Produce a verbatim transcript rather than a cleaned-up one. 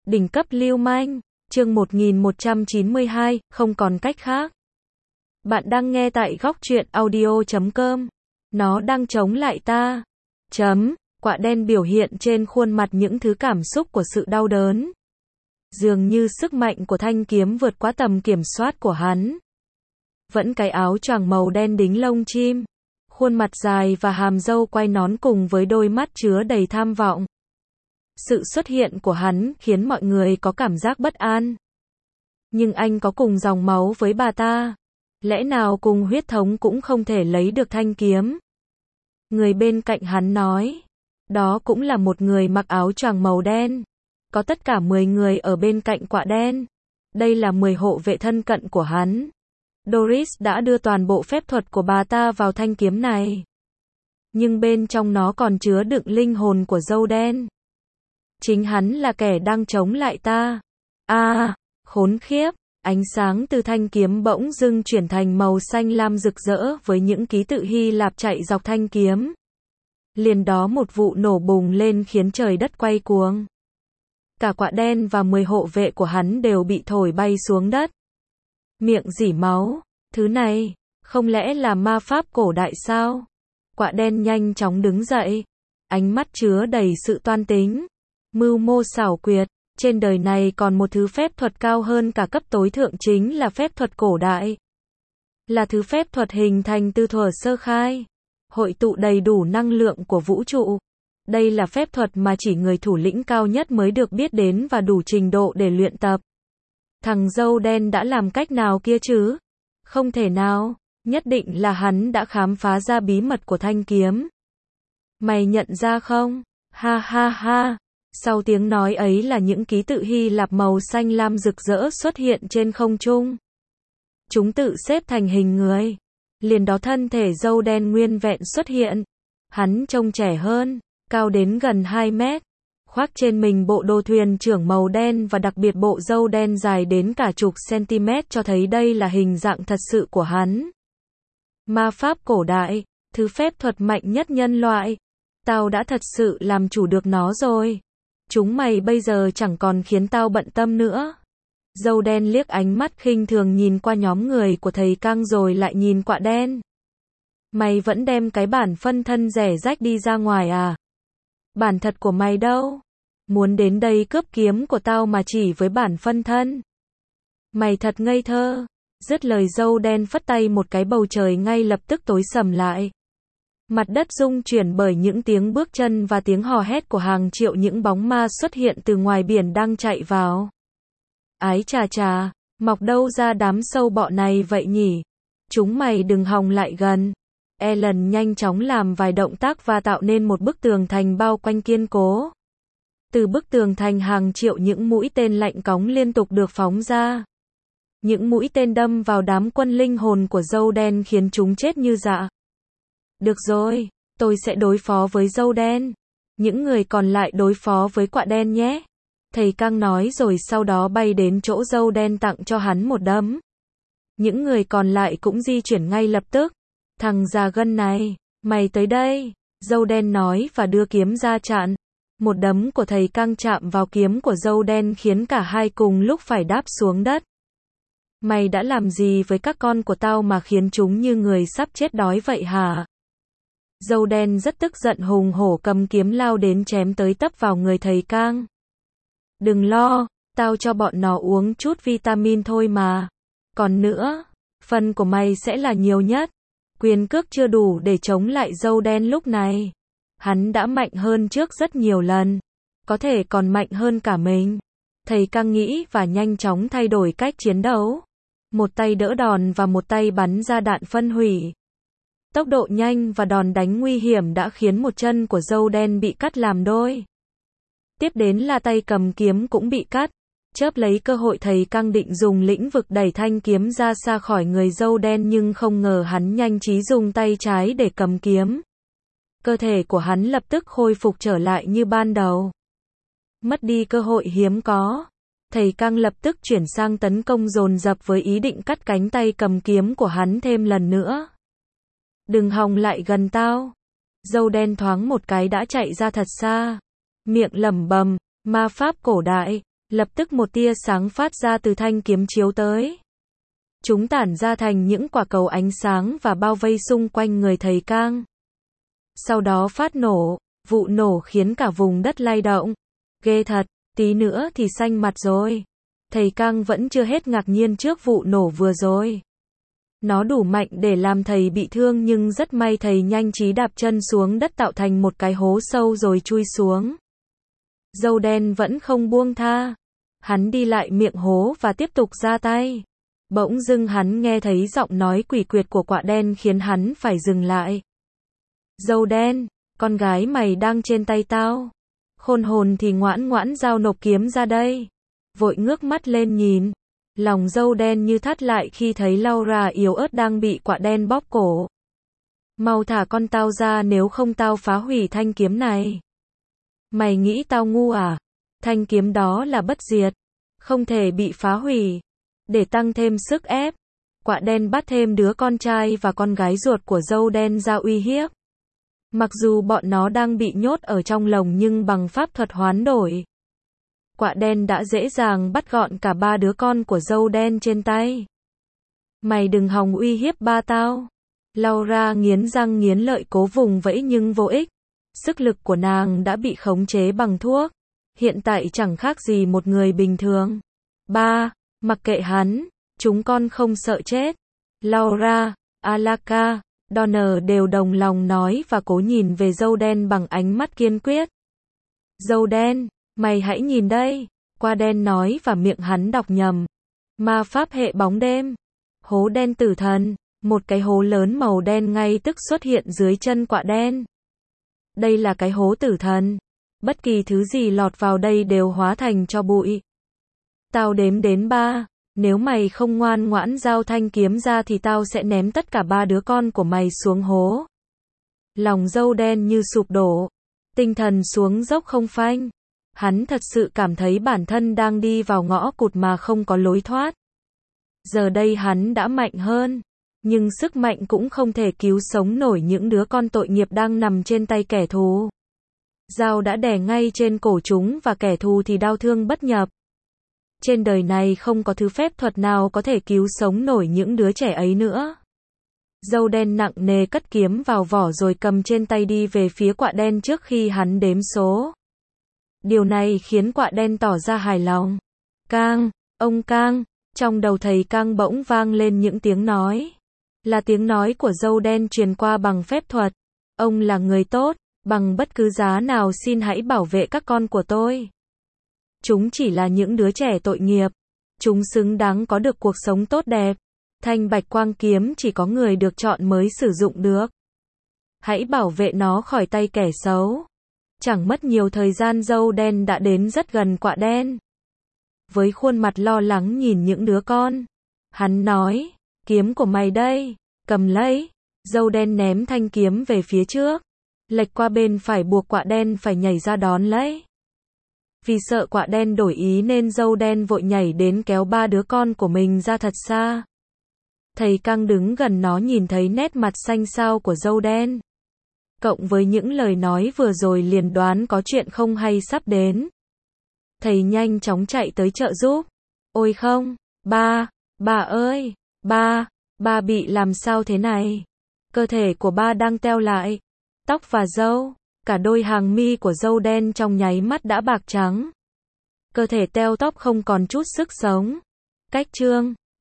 Đỉnh cấp lưu manh, chương một nghìn một trăm chín mươi hai, không còn cách khác. Bạn đang nghe tại góc truyện audio chấm com. Nó đang chống lại ta. Chấm, quạ đen biểu hiện trên khuôn mặt những thứ cảm xúc của sự đau đớn. Dường như sức mạnh của thanh kiếm vượt quá tầm kiểm soát của hắn. Vẫn cái áo choàng màu đen đính lông chim. Khuôn mặt dài và hàm râu quai nón cùng với đôi mắt chứa đầy tham vọng. Sự xuất hiện của hắn khiến mọi người có cảm giác bất an. Nhưng anh có cùng dòng máu với bà ta. Lẽ nào cùng huyết thống cũng không thể lấy được thanh kiếm? Người bên cạnh hắn nói. Đó cũng là một người mặc áo choàng màu đen. Có tất cả mười người ở bên cạnh quạ đen. Đây là mười hộ vệ thân cận của hắn. Doris đã đưa toàn bộ phép thuật của bà ta vào thanh kiếm này. Nhưng bên trong nó còn chứa đựng linh hồn của dâu đen. Chính hắn là kẻ đang chống lại ta. À, khốn khiếp, ánh sáng từ thanh kiếm bỗng dưng chuyển thành màu xanh lam rực rỡ với những ký tự Hy Lạp chạy dọc thanh kiếm. Liền đó một vụ nổ bùng lên khiến trời đất quay cuồng. Cả quạ đen và mười hộ vệ của hắn đều bị thổi bay xuống đất. Miệng rỉ máu, thứ này, không lẽ là ma pháp cổ đại sao? Quạ đen nhanh chóng đứng dậy, ánh mắt chứa đầy sự toan tính. Mưu mô xảo quyệt, trên đời này còn một thứ phép thuật cao hơn cả cấp tối thượng chính là phép thuật cổ đại. Là thứ phép thuật hình thành từ thuở sơ khai, hội tụ đầy đủ năng lượng của vũ trụ. Đây là phép thuật mà chỉ người thủ lĩnh cao nhất mới được biết đến và đủ trình độ để luyện tập. Thằng dâu đen đã làm cách nào kia chứ? Không thể nào, nhất định là hắn đã khám phá ra bí mật của thanh kiếm. Mày nhận ra không? Ha ha ha. Sau tiếng nói ấy là những ký tự Hy Lạp màu xanh lam rực rỡ xuất hiện trên không trung. Chúng tự xếp thành hình người. Liền đó thân thể dâu đen nguyên vẹn xuất hiện. Hắn trông trẻ hơn, cao đến gần hai mét. Khoác trên mình bộ đồ thuyền trưởng màu đen và đặc biệt bộ râu đen dài đến cả chục cm cho thấy đây là hình dạng thật sự của hắn. Ma pháp cổ đại, thứ phép thuật mạnh nhất nhân loại. Tao đã thật sự làm chủ được nó rồi. Chúng mày bây giờ chẳng còn khiến tao bận tâm nữa. Dâu đen liếc ánh mắt khinh thường nhìn qua nhóm người của thầy Căng rồi lại nhìn quạ đen. Mày vẫn đem cái bản phân thân rẻ rách đi ra ngoài à? Bản thật của mày đâu? Muốn đến đây cướp kiếm của tao mà chỉ với bản phân thân? Mày thật ngây thơ. Dứt lời dâu đen phất tay một cái bầu trời ngay lập tức tối sầm lại. Mặt đất rung chuyển bởi những tiếng bước chân và tiếng hò hét của hàng triệu những bóng ma xuất hiện từ ngoài biển đang chạy vào. Ái chà chà, mọc đâu ra đám sâu bọ này vậy nhỉ? Chúng mày đừng hòng lại gần. Ellen nhanh chóng làm vài động tác và tạo nên một bức tường thành bao quanh kiên cố. Từ bức tường thành hàng triệu những mũi tên lạnh cóng liên tục được phóng ra. Những mũi tên đâm vào đám quân linh hồn của dâu đen khiến chúng chết như dạ. Được rồi, tôi sẽ đối phó với dâu đen. Những người còn lại đối phó với quạ đen nhé. Thầy Căng nói rồi sau đó bay đến chỗ dâu đen tặng cho hắn một đấm. Những người còn lại cũng di chuyển ngay lập tức. Thằng già gân này, mày tới đây. Dâu đen nói và đưa kiếm ra chặn. Một đấm của thầy Căng chạm vào kiếm của dâu đen khiến cả hai cùng lúc phải đáp xuống đất. Mày đã làm gì với các con của tao mà khiến chúng như người sắp chết đói vậy hả? Dâu đen rất tức giận hùng hổ cầm kiếm lao đến chém tới tấp vào người thầy Cang. Đừng lo, tao cho bọn nó uống chút vitamin thôi mà. Còn nữa, phần của mày sẽ là nhiều nhất. Quyền cước chưa đủ để chống lại dâu đen lúc này. Hắn đã mạnh hơn trước rất nhiều lần. Có thể còn mạnh hơn cả mình. Thầy Cang nghĩ và nhanh chóng thay đổi cách chiến đấu. Một tay đỡ đòn và một tay bắn ra đạn phân hủy. Tốc độ nhanh và đòn đánh nguy hiểm đã khiến một chân của dâu đen bị cắt làm đôi. Tiếp đến là tay cầm kiếm cũng bị cắt. Chớp lấy cơ hội thầy Căng định dùng lĩnh vực đẩy thanh kiếm ra xa khỏi người dâu đen nhưng không ngờ hắn nhanh trí dùng tay trái để cầm kiếm. Cơ thể của hắn lập tức khôi phục trở lại như ban đầu. Mất đi cơ hội hiếm có. Thầy Căng lập tức chuyển sang tấn công dồn dập với ý định cắt cánh tay cầm kiếm của hắn thêm lần nữa. Đừng hòng lại gần tao. Dâu đen thoáng một cái đã chạy ra thật xa. Miệng lẩm bẩm, ma pháp cổ đại, Lập tức một tia sáng phát ra từ thanh kiếm chiếu tới. Chúng tản ra thành những quả cầu ánh sáng và bao vây xung quanh người thầy Cang. Sau đó phát nổ, vụ nổ khiến cả vùng đất lay động. Ghê thật, tí nữa thì xanh mặt rồi. Thầy Cang vẫn chưa hết ngạc nhiên trước vụ nổ vừa rồi. Nó đủ mạnh để làm thầy bị thương nhưng rất may thầy nhanh trí đạp chân xuống đất tạo thành một cái hố sâu rồi chui xuống. Dâu đen vẫn không buông tha. Hắn đi lại miệng hố và tiếp tục ra tay. Bỗng dưng hắn nghe thấy giọng nói quỷ quyệt của quạ đen khiến hắn phải dừng lại. Dâu đen, con gái mày đang trên tay tao. Khôn hồn thì ngoãn ngoãn giao nộp kiếm ra đây. Vội ngước mắt lên nhìn. Lòng dâu đen như thắt lại khi thấy Laura yếu ớt đang bị quạ đen bóp cổ. Mau thả con tao ra nếu không tao phá hủy thanh kiếm này. Mày nghĩ tao ngu à? Thanh kiếm đó là bất diệt, không thể bị phá hủy. Để tăng thêm sức ép, quạ đen bắt thêm đứa con trai và con gái ruột của dâu đen ra uy hiếp. Mặc dù bọn nó đang bị nhốt ở trong lồng nhưng bằng pháp thuật hoán đổi, quạ đen đã dễ dàng bắt gọn cả ba đứa con của dâu đen trên tay. Mày đừng hòng uy hiếp ba tao. Laura nghiến răng nghiến lợi cố vùng vẫy nhưng vô ích. Sức lực của nàng đã bị khống chế bằng thuốc. Hiện tại chẳng khác gì một người bình thường. Ba, mặc kệ hắn, chúng con không sợ chết. Laura, Alaka, Donner đều đồng lòng nói và cố nhìn về dâu đen bằng ánh mắt kiên quyết. Dâu đen, mày hãy nhìn đây, Quạ đen nói và miệng hắn đọc nhầm. Ma pháp hệ bóng đêm. Hố đen tử thần, một cái hố lớn màu đen ngay tức xuất hiện dưới chân quạ đen. Đây là cái hố tử thần. Bất kỳ thứ gì lọt vào đây đều hóa thành tro bụi. Tao đếm đến ba, nếu mày không ngoan ngoãn giao thanh kiếm ra thì tao sẽ ném tất cả ba đứa con của mày xuống hố. Lòng dâu đen như sụp đổ, tinh thần xuống dốc không phanh. Hắn thật sự cảm thấy bản thân đang đi vào ngõ cụt mà không có lối thoát. Giờ đây hắn đã mạnh hơn, nhưng sức mạnh cũng không thể cứu sống nổi những đứa con tội nghiệp đang nằm trên tay kẻ thù. Dao đã đè ngay trên cổ chúng và kẻ thù thì đau thương bất nhập. Trên đời này không có thứ phép thuật nào có thể cứu sống nổi những đứa trẻ ấy nữa. Dâu đen nặng nề cất kiếm vào vỏ rồi cầm trên tay đi về phía quạ đen trước khi hắn đếm số. Điều này khiến quạ đen tỏ ra hài lòng. Cang, ông Cang, trong đầu thầy Cang bỗng vang lên những tiếng nói. Là tiếng nói của dâu đen truyền qua bằng phép thuật. Ông là người tốt, bằng bất cứ giá nào xin hãy bảo vệ các con của tôi. Chúng chỉ là những đứa trẻ tội nghiệp. Chúng xứng đáng có được cuộc sống tốt đẹp. Thanh bạch quang kiếm chỉ có người được chọn mới sử dụng được. Hãy bảo vệ nó khỏi tay kẻ xấu. Chẳng mất nhiều thời gian dâu đen đã đến rất gần quạ đen. Với khuôn mặt lo lắng nhìn những đứa con. Hắn nói, kiếm của mày đây, cầm lấy. Dâu đen ném thanh kiếm về phía trước. Lệch qua bên phải buộc quạ đen phải nhảy ra đón lấy. Vì sợ quạ đen đổi ý nên dâu đen vội nhảy đến kéo ba đứa con của mình ra thật xa. Thầy Cang đứng gần nó nhìn thấy nét mặt xanh xao của dâu đen. Cộng với những lời nói vừa rồi liền đoán có chuyện không hay sắp đến. Thầy nhanh chóng chạy tới trợ giúp. Ôi không, ba, ba ơi, ba, ba bị làm sao thế này? Cơ thể của ba đang teo lại. Tóc và râu, cả đôi hàng mi của dâu đen trong nháy mắt đã bạc trắng. Cơ thể teo tóc không còn chút sức sống. Cách chương